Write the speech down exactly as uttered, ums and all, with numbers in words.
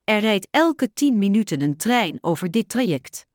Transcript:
Er rijdt elke tien minuten een trein over dit traject.